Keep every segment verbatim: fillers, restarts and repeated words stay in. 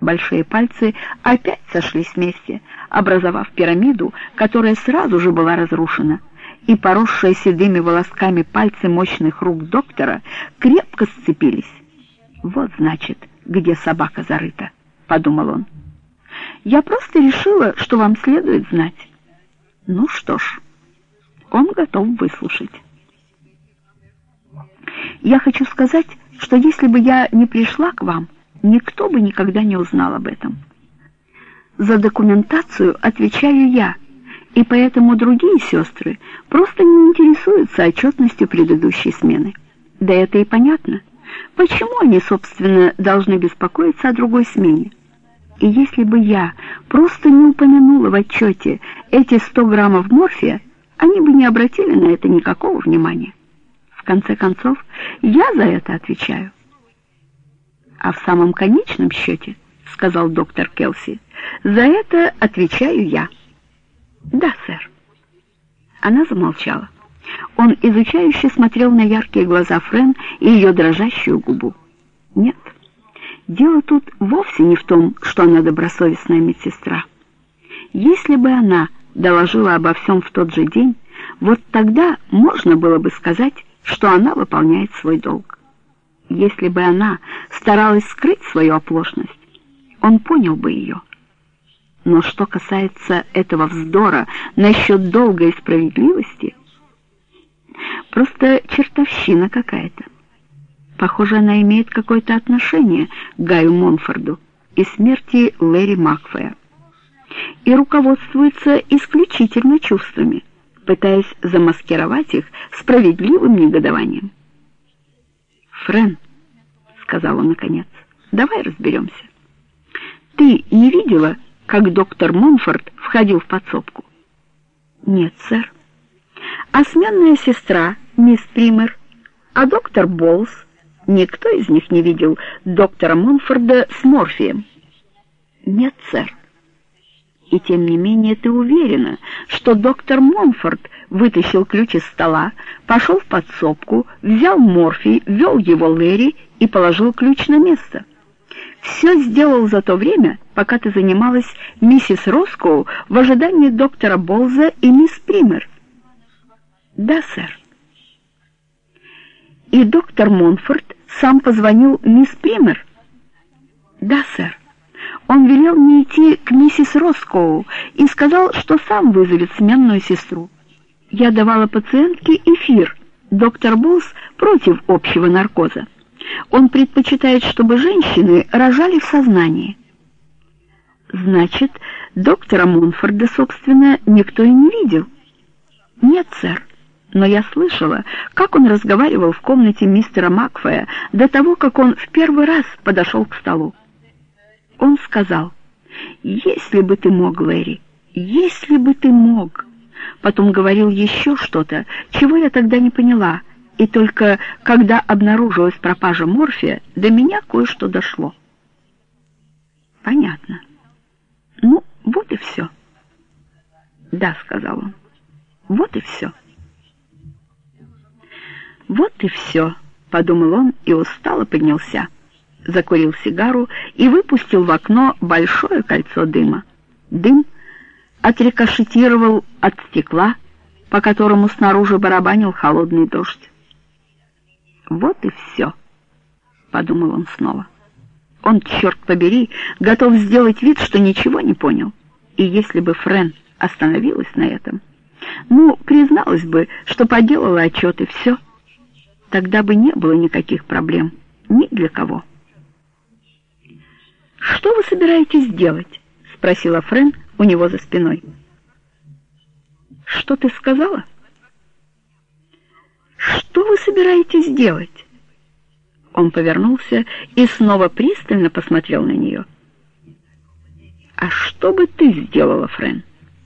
Большие пальцы опять сошлись вместе, образовав пирамиду, которая сразу же была разрушена, и поросшие седыми волосками пальцы мощных рук доктора крепко сцепились. «Вот, значит, где собака зарыта», — подумал он. «Я просто решила, что вам следует знать». Ну что ж, он готов выслушать. «Я хочу сказать, что если бы я не пришла к вам, никто бы никогда не узнал об этом. За документацию отвечаю я, и поэтому другие сестры просто не интересуются отчетностью предыдущей смены. Да это и понятно. Почему они, собственно, должны беспокоиться о другой смене? И если бы я просто не упомянула в отчете эти сто граммов морфия, они бы не обратили на это никакого внимания. В конце концов, я за это отвечаю». «А в самом конечном счете, — сказал доктор Келси, — за это отвечаю я». «Да, сэр». Она замолчала. Он изучающе смотрел на яркие глаза Френ и ее дрожащую губу. Нет, дело тут вовсе не в том, что она добросовестная медсестра. Если бы она доложила обо всем в тот же день, вот тогда можно было бы сказать, что она выполняет свой долг. Если бы она старалась скрыть свою оплошность, он понял бы ее. Но что касается этого вздора насчет долга и справедливости, просто чертовщина какая-то. Похоже, она имеет какое-то отношение к Гаю Монфорду и смерти Лэри Макфея и руководствуется исключительно чувствами, пытаясь замаскировать их справедливым негодованием. «Френ», — сказал он наконец, — «давай разберемся. Ты не видела, как доктор Монфорд входил в подсобку?» «Нет, сэр». «А сменная сестра, мисс Пример, а доктор Болс, никто из них не видел доктора Монфорда с морфием?» «Нет, сэр». «И тем не менее ты уверена, что доктор Монфорд вытащил ключ из стола, пошел в подсобку, взял морфий, ввел его Лэри и положил ключ на место? Все сделал за то время, пока ты занималась миссис Роскоу в ожидании доктора Болза и мисс Пример?» «Да, сэр». «И доктор Монфорд сам позвонил мисс Пример?» «Да, сэр. Он велел мне идти к миссис Роскоу и сказал, что сам вызовет сменную сестру. Я давала пациентке эфир. Доктор Болс против общего наркоза. Он предпочитает, чтобы женщины рожали в сознании». «Значит, доктора Монфорда, собственно, никто и не видел?» «Нет, сэр. Но я слышала, как он разговаривал в комнате мистера Макфея до того, как он в первый раз подошел к столу. Он сказал: «Если бы ты мог, Лэри, если бы ты мог». Потом говорил еще что-то, чего я тогда не поняла, и только когда обнаружилась пропажа морфия, до меня кое-что дошло». «Понятно. Ну, вот и все». «Да», — сказал он, — «вот и все». «Вот и все», — подумал он и устало поднялся, закурил сигару и выпустил в окно большое кольцо дыма. Дым отрикошетировал от стекла, по которому снаружи барабанил холодный дождь. «Вот и все», — подумал он снова. Он, черт побери, готов сделать вид, что ничего не понял. И если бы Френ остановилась на этом, ну, призналась бы, что поделала отчет и все, тогда бы не было никаких проблем ни для кого. «Что вы собираетесь делать?» — спросила Френ у него за спиной. «Что ты сказала?» «Что вы собираетесь делать?» Он повернулся и снова пристально посмотрел на нее. «А что бы ты сделала, Френ?»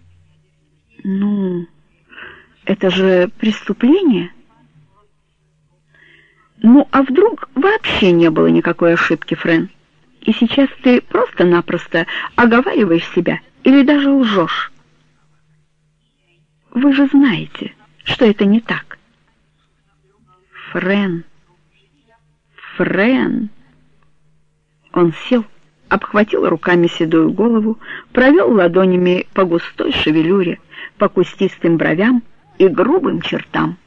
«Ну, это же преступление». «Ну, а вдруг вообще не было никакой ошибки, Френ? И сейчас ты просто-напросто оговариваешь себя или даже лжешь? Вы же знаете, что это не так». «Френ, Френ...» Он сел обхватил руками седую голову, провел ладонями по густой шевелюре, по кустистым бровям и грубым чертам.